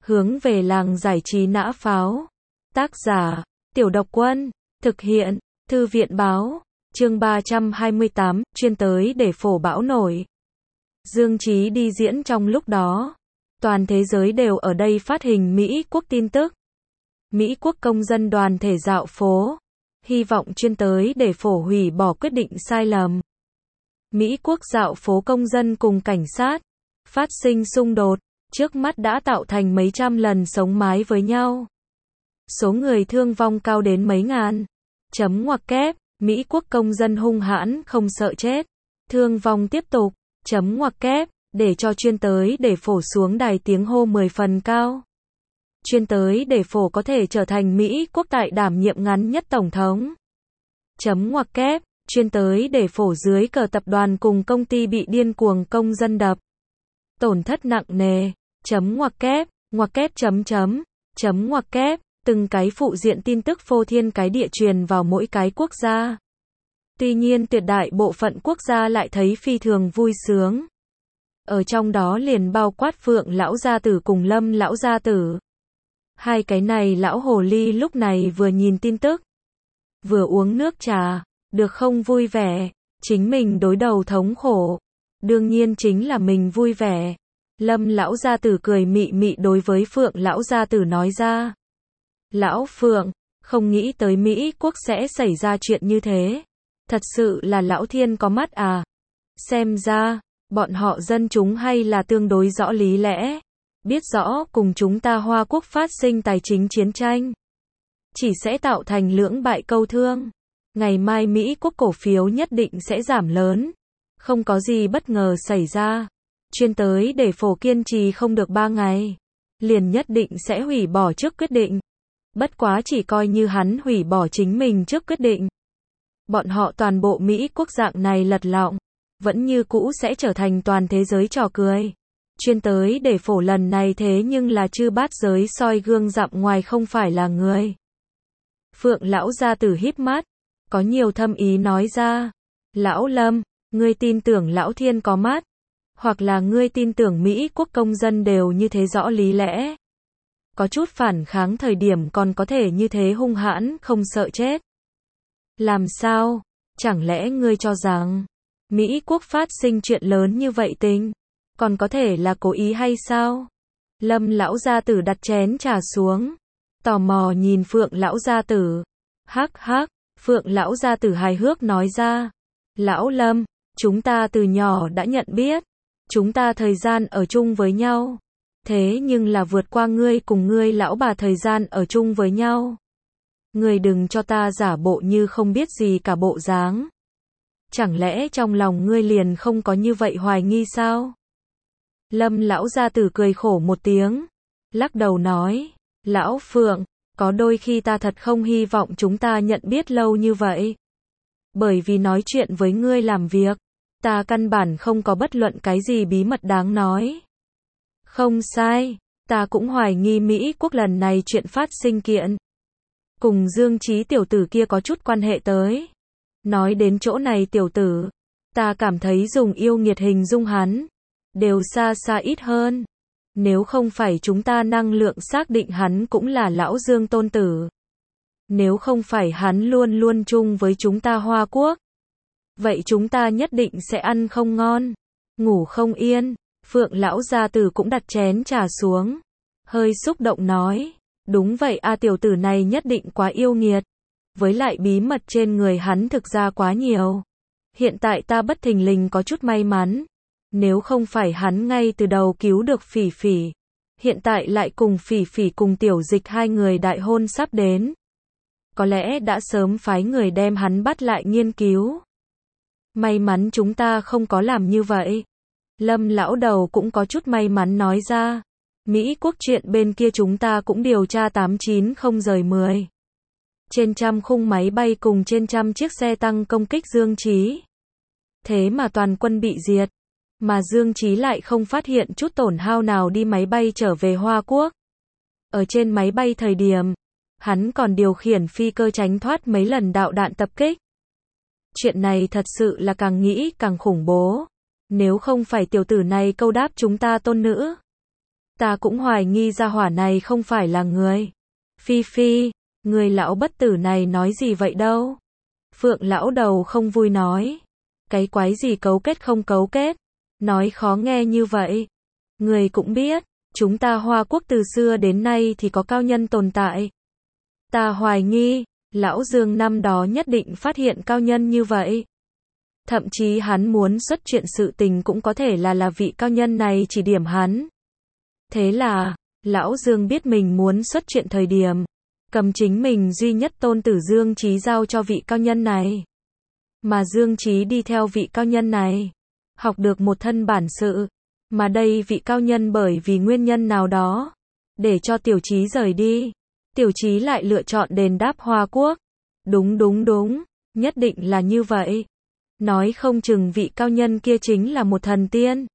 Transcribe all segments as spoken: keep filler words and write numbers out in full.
Hướng về làng giải trí nã pháo. Tác giả, Tiểu Độc Quân. Thực hiện, Thư viện báo. Chương ba trăm hai mươi tám, chuyên tới để phổ bão nổi. Dương Chí đi diễn trong lúc đó. Toàn thế giới đều ở đây phát hình Mỹ quốc tin tức. Mỹ quốc công dân đoàn thể dạo phố. Hy vọng chuyên tới để phổ hủy bỏ quyết định sai lầm. Mỹ quốc dạo phố công dân cùng cảnh sát. Phát sinh xung đột. Trước mắt đã tạo thành mấy trăm lần sống mái với nhau. Số người thương vong cao đến mấy ngàn. Chấm ngoặc kép, Mỹ quốc công dân hung hãn không sợ chết. Thương vong tiếp tục. Chấm ngoặc kép, để cho chuyên tới để phổ xuống đài tiếng hô mười phần cao. Chuyên tới để phổ có thể trở thành Mỹ quốc tại đảm nhiệm ngắn nhất tổng thống. Chấm ngoặc kép, chuyên tới để phổ dưới cờ tập đoàn cùng công ty bị điên cuồng công dân đập. Tổn thất nặng nề. Chấm ngoặc kép, ngoặc kép chấm chấm, chấm ngoặc kép, từng cái phụ diện tin tức phô thiên cái địa truyền vào mỗi cái quốc gia. Tuy nhiên tuyệt đại bộ phận quốc gia lại thấy phi thường vui sướng. Ở trong đó liền bao quát Phượng lão gia tử cùng Lâm lão gia tử. Hai cái này lão hồ ly lúc này vừa nhìn tin tức, vừa uống nước trà, được không vui vẻ, chính mình đối đầu thống khổ. Đương nhiên chính là mình vui vẻ. Lâm lão gia tử cười mị mị đối với Phượng lão gia tử nói ra. Lão Phượng, không nghĩ tới Mỹ quốc sẽ xảy ra chuyện như thế. Thật sự là lão thiên có mắt à. Xem ra, bọn họ dân chúng hay là tương đối rõ lý lẽ. Biết rõ cùng chúng ta Hoa quốc phát sinh tài chính chiến tranh. Chỉ sẽ tạo thành lưỡng bại câu thương. Ngày mai Mỹ quốc cổ phiếu nhất định sẽ giảm lớn. Không có gì bất ngờ xảy ra. Chuyên tới để phổ kiên trì không được ba ngày. Liền nhất định sẽ hủy bỏ trước quyết định. Bất quá chỉ coi như hắn hủy bỏ chính mình trước quyết định. Bọn họ toàn bộ Mỹ quốc dạng này lật lọng. Vẫn như cũ sẽ trở thành toàn thế giới trò cười. Chuyên tới để phổ lần này thế nhưng là chư bát giới soi gương dặm ngoài không phải là người. Phượng lão gia tử híp mắt. Có nhiều thâm ý nói ra. Lão Lâm, ngươi tin tưởng lão thiên có mắt. Hoặc là ngươi tin tưởng Mỹ quốc công dân đều như thế rõ lý lẽ. Có chút phản kháng thời điểm còn có thể như thế hung hãn không sợ chết. Làm sao? Chẳng lẽ ngươi cho rằng Mỹ quốc phát sinh chuyện lớn như vậy tình? Còn có thể là cố ý hay sao? Lâm lão gia tử đặt chén trà xuống. Tò mò nhìn Phượng lão gia tử. Hắc hắc, Phượng lão gia tử hài hước nói ra. Lão Lâm, chúng ta từ nhỏ đã nhận biết. Chúng ta thời gian ở chung với nhau. Thế nhưng là vượt qua ngươi cùng ngươi lão bà thời gian ở chung với nhau. Ngươi đừng cho ta giả bộ như không biết gì cả bộ dáng. Chẳng lẽ trong lòng ngươi liền không có như vậy hoài nghi sao? Lâm lão gia tử cười khổ một tiếng. Lắc đầu nói. Lão Phượng, có đôi khi ta thật không hy vọng chúng ta nhận biết lâu như vậy. Bởi vì nói chuyện với ngươi làm việc. Ta căn bản không có bất luận cái gì bí mật đáng nói. Không sai, ta cũng hoài nghi Mỹ quốc lần này chuyện phát sinh kiện. Cùng Dương Chí tiểu tử kia có chút quan hệ tới. Nói đến chỗ này tiểu tử, ta cảm thấy dùng yêu nghiệt hình dung hắn, đều xa xa ít hơn. Nếu không phải chúng ta năng lượng xác định hắn cũng là lão Dương tôn tử. Nếu không phải hắn luôn luôn chung với chúng ta Hoa quốc. Vậy chúng ta nhất định sẽ ăn không ngon, ngủ không yên. Phượng lão gia tử cũng đặt chén trà xuống. Hơi xúc động nói. Đúng vậy a, tiểu tử này nhất định quá yêu nghiệt. Với lại bí mật trên người hắn thực ra quá nhiều. Hiện tại ta bất thình lình có chút may mắn. Nếu không phải hắn ngay từ đầu cứu được Phỉ Phỉ. Hiện tại lại cùng Phỉ Phỉ cùng Tiểu Dịch hai người đại hôn sắp đến. Có lẽ đã sớm phái người đem hắn bắt lại nghiên cứu. May mắn chúng ta không có làm như vậy. Lâm lão đầu cũng có chút may mắn nói ra. Mỹ quốc chuyện bên kia chúng ta cũng điều tra tám chín không rời mười. Trên trăm khung máy bay cùng trên trăm chiếc xe tăng công kích Dương Chí. Thế mà toàn quân bị diệt. Mà Dương Chí lại không phát hiện chút tổn hao nào đi máy bay trở về Hoa quốc. Ở trên máy bay thời điểm, hắn còn điều khiển phi cơ tránh thoát mấy lần đạo đạn tập kích. Chuyện này thật sự là càng nghĩ càng khủng bố. Nếu không phải tiểu tử này câu đáp chúng ta tôn nữ. Ta cũng hoài nghi gia hỏa này không phải là người. Phi Phi, người lão bất tử này nói gì vậy đâu? Phượng lão đầu không vui nói. Cái quái gì cấu kết không cấu kết? Nói khó nghe như vậy. Người cũng biết, chúng ta Hoa Quốc từ xưa đến nay thì có cao nhân tồn tại. Ta hoài nghi, lão Dương năm đó nhất định phát hiện cao nhân như vậy. Thậm chí hắn muốn xuất chuyện sự tình cũng có thể là là vị cao nhân này chỉ điểm hắn. Thế là, lão Dương biết mình muốn xuất chuyện thời điểm, cầm chính mình duy nhất tôn tử Dương Chí giao cho vị cao nhân này. Mà Dương Chí đi theo vị cao nhân này, học được một thân bản sự, mà đây vị cao nhân bởi vì nguyên nhân nào đó, để cho Tiểu Chí rời đi. Tiểu Chí lại lựa chọn đền đáp Hoa Quốc. Đúng đúng đúng, nhất định là như vậy. Nói không chừng vị cao nhân kia chính là một thần tiên.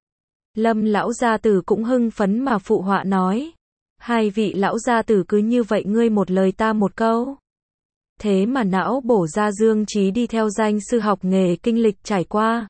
Lâm lão gia tử cũng hưng phấn mà phụ họa nói. Hai vị lão gia tử cứ như vậy ngươi một lời ta một câu. Thế mà não bổ ra Dương Chí đi theo danh sư học nghề kinh lịch trải qua.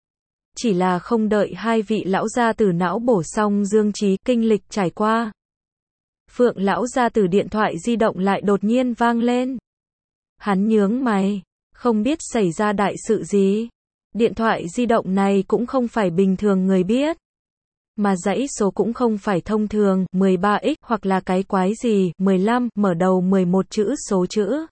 Chỉ là không đợi hai vị lão gia tử não bổ xong Dương Chí kinh lịch trải qua. Phượng lão gia tử điện thoại di động lại đột nhiên vang lên. Hắn nhướng mày, không biết xảy ra đại sự gì. Điện thoại di động này cũng không phải bình thường người biết. Mà dãy số cũng không phải thông thường, mười ba x hoặc là cái quái gì, mười lăm, mở đầu mười một chữ số chữ.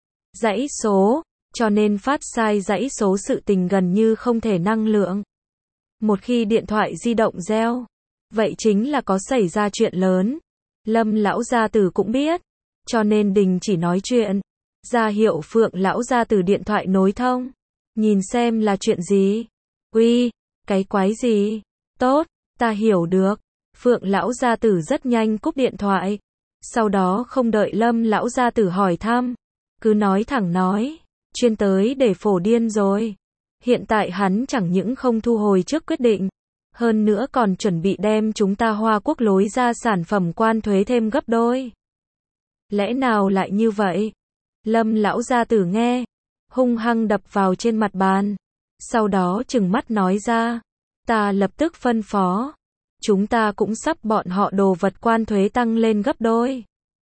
Dãy số, cho nên phát sai dãy số sự tình gần như không thể năng lượng. Một khi điện thoại di động reo, vậy chính là có xảy ra chuyện lớn. Lâm lão gia tử cũng biết, cho nên đình chỉ nói chuyện, ra hiệu Phượng lão gia tử điện thoại nối thông, nhìn xem là chuyện gì. Uy, cái quái gì? Tốt, ta hiểu được. Phượng lão gia tử rất nhanh cúp điện thoại, sau đó không đợi Lâm lão gia tử hỏi thăm, cứ nói thẳng nói, chuyên tới để phổ điên rồi. Hiện tại hắn chẳng những không thu hồi trước quyết định, hơn nữa còn chuẩn bị đem chúng ta Hoa Quốc lối ra sản phẩm quan thuế thêm gấp đôi. Lẽ nào lại như vậy? Lâm lão gia tử nghe, hung hăng đập vào trên mặt bàn, sau đó trừng mắt nói ra, ta lập tức phân phó, chúng ta cũng sắp bọn họ đồ vật quan thuế tăng lên gấp đôi.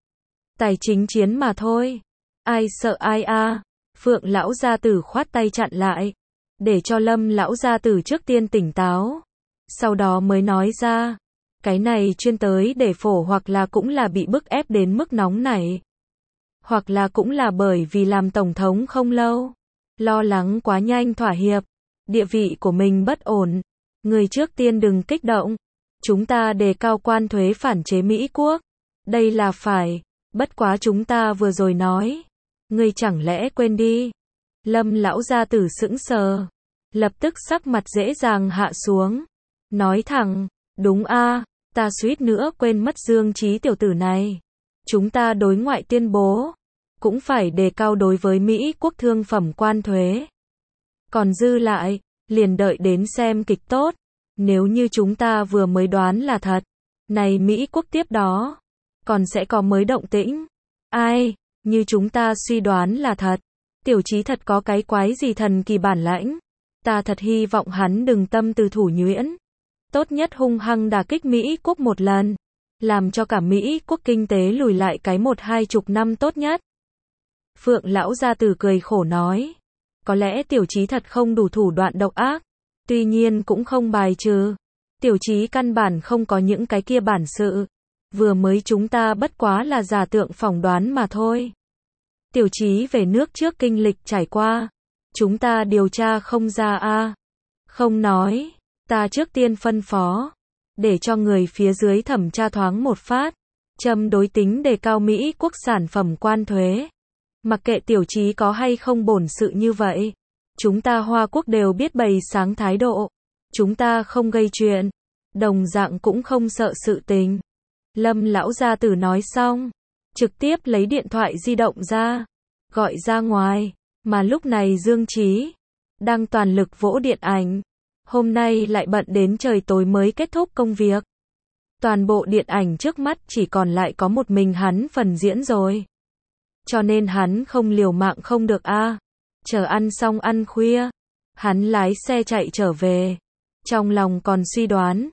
Tài chính chiến mà thôi, ai sợ ai a? Phượng lão gia tử khoát tay chặn lại, để cho Lâm lão gia tử trước tiên tỉnh táo, sau đó mới nói ra, cái này chuyên tới để phổ hoặc là cũng là bị bức ép đến mức nóng nảy, hoặc là cũng là bởi vì làm tổng thống không lâu, lo lắng quá nhanh thỏa hiệp, địa vị của mình bất ổn. Người trước tiên đừng kích động, chúng ta đề cao quan thuế phản chế Mỹ Quốc, đây là phải, bất quá chúng ta vừa rồi nói, ngươi chẳng lẽ quên đi? Lâm lão gia tử sững sờ, lập tức sắc mặt dễ dàng hạ xuống, nói thẳng, đúng a, ta suýt nữa quên mất Dương Chí tiểu tử này. Chúng ta đối ngoại tuyên bố, cũng phải đề cao đối với Mỹ Quốc thương phẩm quan thuế. Còn dư lại, liền đợi đến xem kịch tốt. Nếu như chúng ta vừa mới đoán là thật, này Mỹ Quốc tiếp đó, còn sẽ có mới động tĩnh. Ai, như chúng ta suy đoán là thật, Tiểu Chí thật có cái quái gì thần kỳ bản lãnh. Ta thật hy vọng hắn đừng tâm từ thủ nhuyễn. Tốt nhất hung hăng đả kích Mỹ Quốc một lần, làm cho cả Mỹ Quốc kinh tế lùi lại cái một hai chục năm tốt nhất. Phượng lão gia tử cười khổ nói, có lẽ Tiểu Chí thật không đủ thủ đoạn độc ác, tuy nhiên cũng không bài trừ, Tiểu Chí căn bản không có những cái kia bản sự, vừa mới chúng ta bất quá là giả tượng phỏng đoán mà thôi. Tiểu Chí về nước trước kinh lịch trải qua, chúng ta điều tra không ra a. Không nói, ta trước tiên phân phó, để cho người phía dưới thẩm tra thoáng một phát, châm đối tính đề cao Mỹ Quốc sản phẩm quan thuế. Mặc kệ Tiểu Chí có hay không bổn sự như vậy, chúng ta Hoa Quốc đều biết bày sáng thái độ, chúng ta không gây chuyện, đồng dạng cũng không sợ sự tình. Lâm lão gia tử nói xong, trực tiếp lấy điện thoại di động ra, gọi ra ngoài, mà lúc này Dương Chí đang toàn lực vỗ điện ảnh, hôm nay lại bận đến trời tối mới kết thúc công việc. Toàn bộ điện ảnh trước mắt chỉ còn lại có một mình hắn phần diễn rồi. Cho nên hắn không liều mạng không được a. Chờ ăn xong ăn khuya, hắn lái xe chạy trở về, trong lòng còn suy đoán,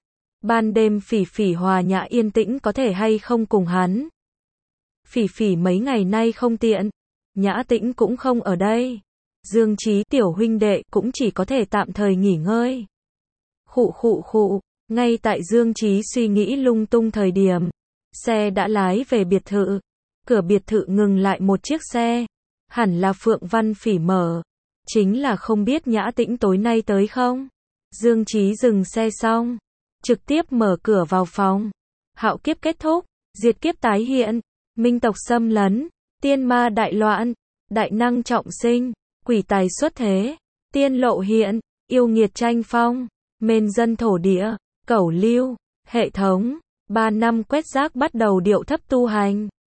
Ban đêm Phỉ Phỉ hòa nhã yên tĩnh có thể hay không cùng hắn. Phỉ Phỉ mấy ngày nay không tiện, Nhã Tĩnh cũng không ở đây. Dương Chí tiểu huynh đệ cũng chỉ có thể tạm thời nghỉ ngơi. Khụ khụ khụ, ngay tại Dương Chí suy nghĩ lung tung thời điểm, xe đã lái về biệt thự. Cửa biệt thự ngừng lại một chiếc xe, hẳn là Phượng Văn Phỉ mở, chính là không biết Nhã Tĩnh tối nay tới không. Dương Chí dừng xe xong, trực tiếp mở cửa vào phòng. Hạo kiếp kết thúc, diệt kiếp tái hiện, minh tộc xâm lấn, tiên ma đại loạn, đại năng trọng sinh, quỷ tài xuất thế, tiên lộ hiện, yêu nghiệt tranh phong, mên dân thổ địa, cẩu lưu, hệ thống, ba năm quét rác bắt đầu điệu thấp tu hành.